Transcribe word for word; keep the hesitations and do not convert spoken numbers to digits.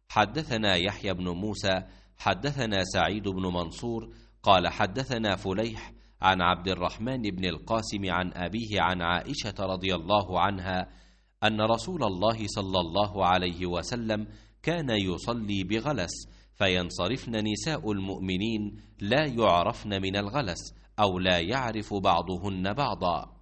حدثنا يحيى بن موسى حدثنا سعيد بن منصور قال حدثنا فليح عن عبد الرحمن بن القاسم عن أبيه عن عائشة رضي الله عنها أن رسول الله صلى الله عليه وسلم كان يصلي بغلس، فينصرفن نساء المؤمنين لا يعرفن من الغلس، أو لا يعرف بعضهن بعضا.